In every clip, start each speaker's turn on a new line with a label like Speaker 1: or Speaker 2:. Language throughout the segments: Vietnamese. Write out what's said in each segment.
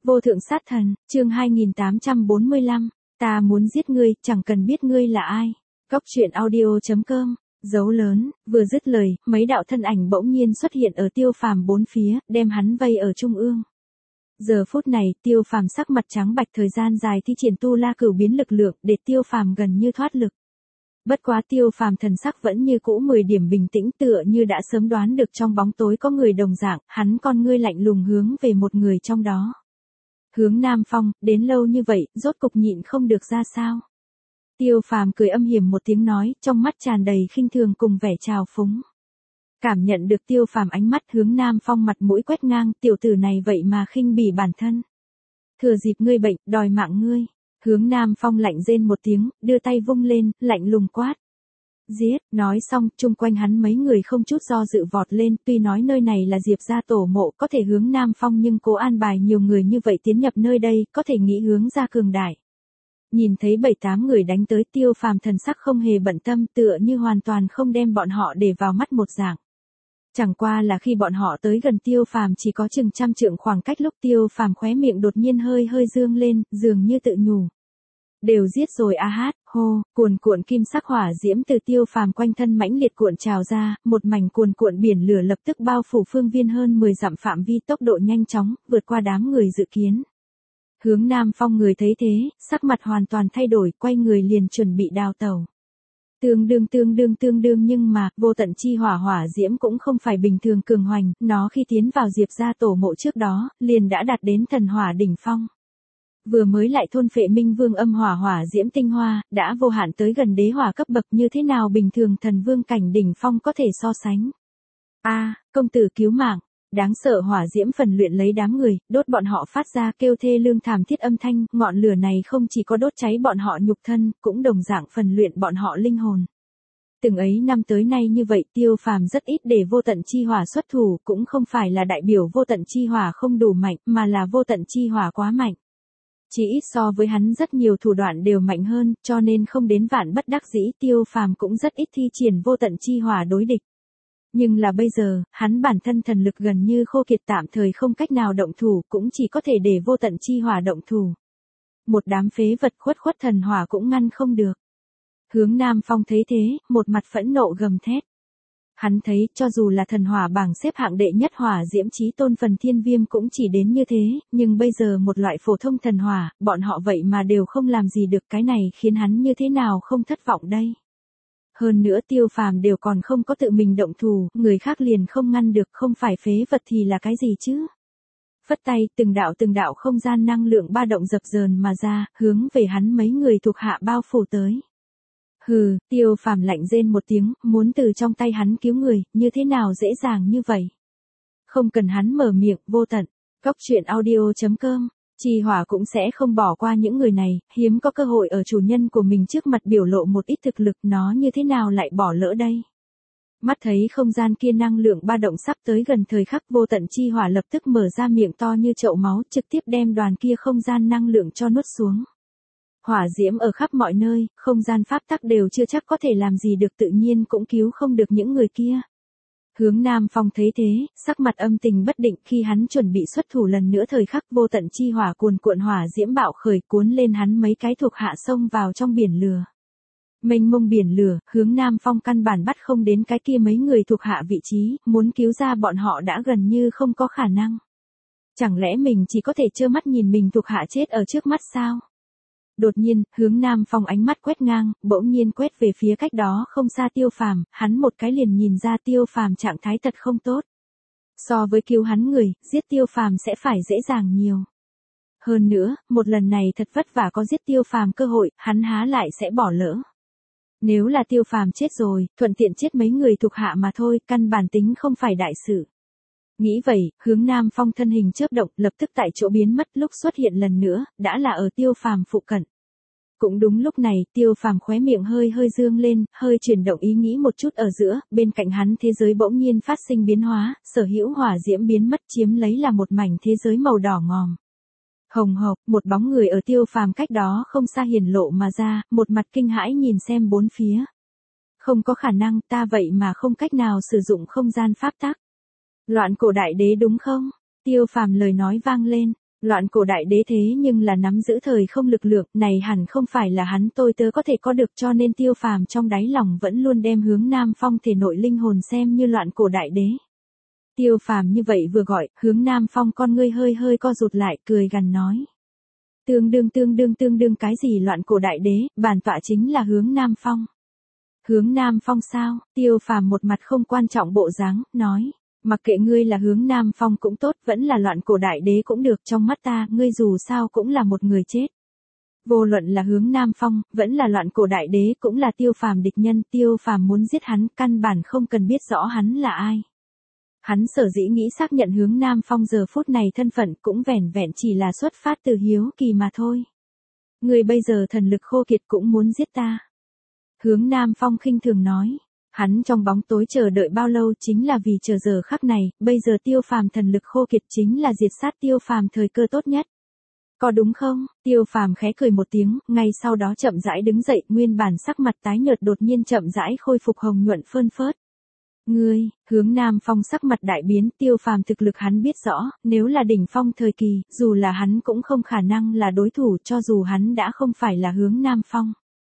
Speaker 1: Vô thượng sát thần, chương 2845, ta muốn giết ngươi, chẳng cần biết ngươi là ai. Góc truyện audio.com, dấu lớn, vừa dứt lời, mấy đạo thân ảnh bỗng nhiên xuất hiện ở Tiêu Phàm bốn phía, đem hắn vây ở trung ương. Giờ phút này, Tiêu Phàm sắc mặt trắng bạch, thời gian dài thi triển tu la cửu biến lực lượng, để Tiêu Phàm gần như thoát lực. Bất quá Tiêu Phàm thần sắc vẫn như cũ 10 điểm bình tĩnh, tựa như đã sớm đoán được trong bóng tối có người đồng dạng, hắn con ngươi lạnh lùng hướng về một người trong đó. Hướng Nam Phong, đến lâu như vậy, rốt cục nhịn không được ra sao? Tiêu Phàm cười âm hiểm một tiếng nói, trong mắt tràn đầy khinh thường cùng vẻ trào phúng. Cảm nhận được Tiêu Phàm ánh mắt, Hướng Nam Phong mặt mũi quét ngang, tiểu tử này vậy mà khinh bỉ bản thân. Thừa dịp ngươi bệnh, đòi mạng ngươi. Hướng Nam Phong lạnh rên một tiếng, đưa tay vung lên, lạnh lùng quát. Giết, nói xong, chung quanh hắn mấy người không chút do dự vọt lên, tuy nói nơi này là Diệp gia tổ mộ, có thể Hướng Nam Phong nhưng cố an bài nhiều người như vậy tiến nhập nơi đây, có thể nghĩ hướng ra cường đại. Nhìn thấy 7-8 người đánh tới, Tiêu Phàm thần sắc không hề bận tâm, tựa như hoàn toàn không đem bọn họ để vào mắt một dạng. Chẳng qua là khi bọn họ tới gần Tiêu Phàm chỉ có chừng 100 trượng khoảng cách, lúc Tiêu Phàm khóe miệng đột nhiên hơi dương lên, dường như tự nhủ. Đều giết rồi a hát, hô, cuồn cuộn kim sắc hỏa diễm từ Tiêu Phàm quanh thân mãnh liệt cuộn trào ra, một mảnh cuồn cuộn biển lửa lập tức bao phủ phương viên hơn 10 dặm phạm vi, tốc độ nhanh chóng, vượt qua đám người dự kiến. Hướng Nam Phong người thấy thế, sắc mặt hoàn toàn thay đổi, quay người liền chuẩn bị đào tẩu. Tương đương nhưng mà, vô tận chi hỏa diễm cũng không phải bình thường cường hoành, nó khi tiến vào Diệp gia tổ mộ trước đó, liền đã đạt đến thần hỏa đỉnh phong. Vừa mới lại thôn phệ Minh Vương âm hỏa diễm tinh hoa, đã vô hạn tới gần đế hỏa cấp bậc, như thế nào bình thường thần vương cảnh đỉnh phong có thể so sánh. Công tử cứu mạng, đáng sợ hỏa diễm phần luyện lấy đám người, đốt bọn họ phát ra kêu thê lương thảm thiết âm thanh, ngọn lửa này không chỉ có đốt cháy bọn họ nhục thân, cũng đồng dạng phần luyện bọn họ linh hồn. Từng ấy năm tới nay như vậy, Tiêu Phàm rất ít để vô tận chi hỏa xuất thủ, cũng không phải là đại biểu vô tận chi hỏa không đủ mạnh, mà là vô tận chi hỏa quá mạnh. Chỉ ít so với hắn rất nhiều thủ đoạn đều mạnh hơn, cho nên không đến vạn bất đắc dĩ, Tiêu Phàm cũng rất ít thi triển vô tận chi hỏa đối địch. Nhưng là bây giờ, hắn bản thân thần lực gần như khô kiệt, tạm thời không cách nào động thủ, cũng chỉ có thể để vô tận chi hỏa động thủ. Một đám phế vật khuất thần hỏa cũng ngăn không được. Hướng Nam Phong thấy thế, một mặt phẫn nộ gầm thét. Hắn thấy, cho dù là thần hỏa bảng xếp hạng đệ nhất hỏa diễm chí tôn Phần Thiên Viêm cũng chỉ đến như thế, nhưng bây giờ một loại phổ thông thần hỏa, bọn họ vậy mà đều không làm gì được, cái này khiến hắn như thế nào không thất vọng đây. Hơn nữa Tiêu Phàm đều còn không có tự mình động thủ, người khác liền không ngăn được, không phải phế vật thì là cái gì chứ. Phất tay, từng đạo không gian năng lượng ba động dập dờn mà ra, hướng về hắn mấy người thuộc hạ bao phủ tới. Hừ, Tiêu Phàm lạnh rên một tiếng, muốn từ trong tay hắn cứu người, như thế nào dễ dàng như vậy. Không cần hắn mở miệng, vô tận. Góc truyện audio.com, Chi Hỏa cũng sẽ không bỏ qua những người này, hiếm có cơ hội ở chủ nhân của mình trước mặt biểu lộ một ít thực lực, nó như thế nào lại bỏ lỡ đây. Mắt thấy không gian kia năng lượng ba động sắp tới gần thời khắc, vô tận chi hỏa lập tức mở ra miệng to như chậu máu, trực tiếp đem đoàn kia không gian năng lượng cho nuốt xuống. Hỏa diễm ở khắp mọi nơi, không gian pháp tắc đều chưa chắc có thể làm gì được, tự nhiên cũng cứu không được những người kia. Hướng Nam Phong thấy thế, sắc mặt âm tình bất định, khi hắn chuẩn bị xuất thủ lần nữa thời khắc, vô tận chi hỏa cuồn cuộn hỏa diễm bạo khởi, cuốn lên hắn mấy cái thuộc hạ xông vào trong biển lửa. Mênh mông biển lửa, Hướng Nam Phong căn bản bắt không đến cái kia mấy người thuộc hạ vị trí, muốn cứu ra bọn họ đã gần như không có khả năng. Chẳng lẽ mình chỉ có thể trơ mắt nhìn mình thuộc hạ chết ở trước mắt sao? Đột nhiên, Hướng Nam Phong ánh mắt quét ngang, bỗng nhiên quét về phía cách đó không xa Tiêu Phàm, hắn một cái liền nhìn ra Tiêu Phàm trạng thái thật không tốt. So với cứu hắn người, giết Tiêu Phàm sẽ phải dễ dàng nhiều. Hơn nữa, một lần này thật vất vả có giết Tiêu Phàm cơ hội, hắn há lại sẽ bỏ lỡ. Nếu là Tiêu Phàm chết rồi, thuận tiện chết mấy người thuộc hạ mà thôi, căn bản tính không phải đại sự. Nghĩ vậy, Hướng Nam Phong thân hình chớp động, lập tức tại chỗ biến mất, lúc xuất hiện lần nữa, đã là ở Tiêu Phàm phụ cận. Cũng đúng lúc này, Tiêu Phàm khóe miệng hơi dương lên, hơi chuyển động ý nghĩ một chút ở giữa, bên cạnh hắn thế giới bỗng nhiên phát sinh biến hóa, sở hữu hỏa diễm biến mất, chiếm lấy là một mảnh thế giới màu đỏ ngòm. Hồng hộc, một bóng người ở Tiêu Phàm cách đó không xa hiển lộ mà ra, một mặt kinh hãi nhìn xem bốn phía. Không có khả năng, ta vậy mà không cách nào sử dụng không gian pháp tắc. Loạn cổ đại đế đúng không? Tiêu Phàm lời nói vang lên. Loạn cổ đại đế thế nhưng là nắm giữ thời không lực lượng, này hẳn không phải là hắn tôi tớ có thể có được, cho nên Tiêu Phàm trong đáy lòng vẫn luôn đem Hướng Nam Phong thể nội linh hồn xem như loạn cổ đại đế. Tiêu Phàm như vậy vừa gọi, Hướng Nam Phong con ngươi hơi hơi co rụt lại, cười gằn nói. Tương đương cái gì loạn cổ đại đế, bản tọa chính là Hướng Nam Phong. Hướng Nam Phong sao? Tiêu Phàm một mặt không quan trọng bộ dáng, nói. Mặc kệ ngươi là Hướng Nam Phong cũng tốt, vẫn là loạn cổ đại đế cũng được, trong mắt ta, ngươi dù sao cũng là một người chết. Vô luận là Hướng Nam Phong, vẫn là loạn cổ đại đế cũng là Tiêu Phàm địch nhân, Tiêu Phàm muốn giết hắn, căn bản không cần biết rõ hắn là ai. Hắn sở dĩ nghĩ xác nhận Hướng Nam Phong giờ phút này thân phận cũng vẻn vẹn chỉ là xuất phát từ hiếu kỳ mà thôi. Ngươi bây giờ thần lực khô kiệt cũng muốn giết ta. Hướng Nam Phong khinh thường nói. Hắn trong bóng tối chờ đợi bao lâu chính là vì chờ giờ khắc này, bây giờ Tiêu Phàm thần lực khô kiệt chính là diệt sát Tiêu Phàm thời cơ tốt nhất. Có đúng không? Tiêu Phàm khẽ cười một tiếng, ngay sau đó chậm rãi đứng dậy, nguyên bản sắc mặt tái nhợt đột nhiên chậm rãi khôi phục hồng nhuận phơn phớt. Ngươi, Hướng Nam Phong sắc mặt đại biến, Tiêu Phàm thực lực hắn biết rõ, nếu là đỉnh phong thời kỳ, dù là hắn cũng không khả năng là đối thủ, cho dù hắn đã không phải là Hướng Nam Phong.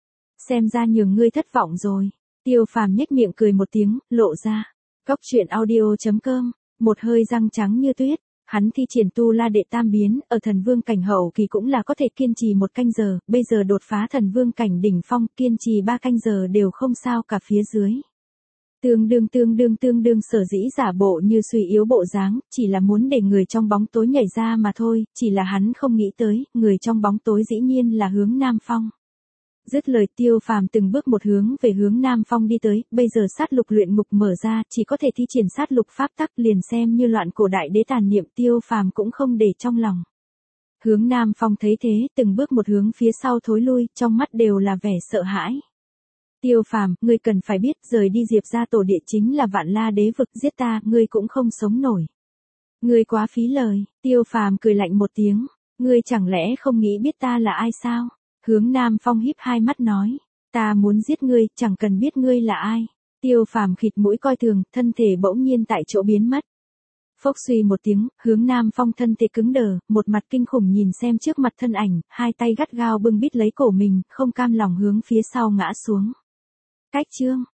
Speaker 1: Xem ra nhường ngươi thất vọng rồi. Tiêu Phàm nhếch miệng cười một tiếng, lộ ra. Cóc truyện audio.com, một hơi răng trắng như tuyết, hắn thi triển tu la đệ tam biến, ở thần vương cảnh hậu kỳ cũng là có thể kiên trì 1 canh giờ, bây giờ đột phá thần vương cảnh đỉnh phong, kiên trì 3 canh giờ đều không sao cả phía dưới. Tương đương sở dĩ giả bộ như suy yếu bộ dáng, chỉ là muốn để người trong bóng tối nhảy ra mà thôi, chỉ là hắn không nghĩ tới, người trong bóng tối dĩ nhiên là Hướng Nam Phong. Dứt lời Tiêu Phàm từng bước một hướng về Hướng Nam Phong đi tới, bây giờ sát lục luyện ngục mở ra, chỉ có thể thi triển sát lục pháp tắc, liền xem như loạn cổ đại đế tàn niệm, Tiêu Phàm cũng không để trong lòng. Hướng Nam Phong thấy thế, từng bước một hướng phía sau thối lui, trong mắt đều là vẻ sợ hãi. Tiêu Phàm, ngươi cần phải biết, rời đi Diệp gia tổ địa chính là Vạn La đế vực, giết ta, ngươi cũng không sống nổi. Ngươi quá phí lời. Tiêu Phàm cười lạnh một tiếng, ngươi chẳng lẽ không nghĩ biết ta là ai sao? Hướng Nam Phong híp hai mắt nói, ta muốn giết ngươi, chẳng cần biết ngươi là ai. Tiêu Phàm khịt mũi coi thường, thân thể bỗng nhiên tại chỗ biến mất. Phốc suy một tiếng, Hướng Nam Phong thân thể cứng đờ, một mặt kinh khủng nhìn xem trước mặt thân ảnh, hai tay gắt gao bưng bít lấy cổ mình, không cam lòng hướng phía sau ngã xuống. Cách chương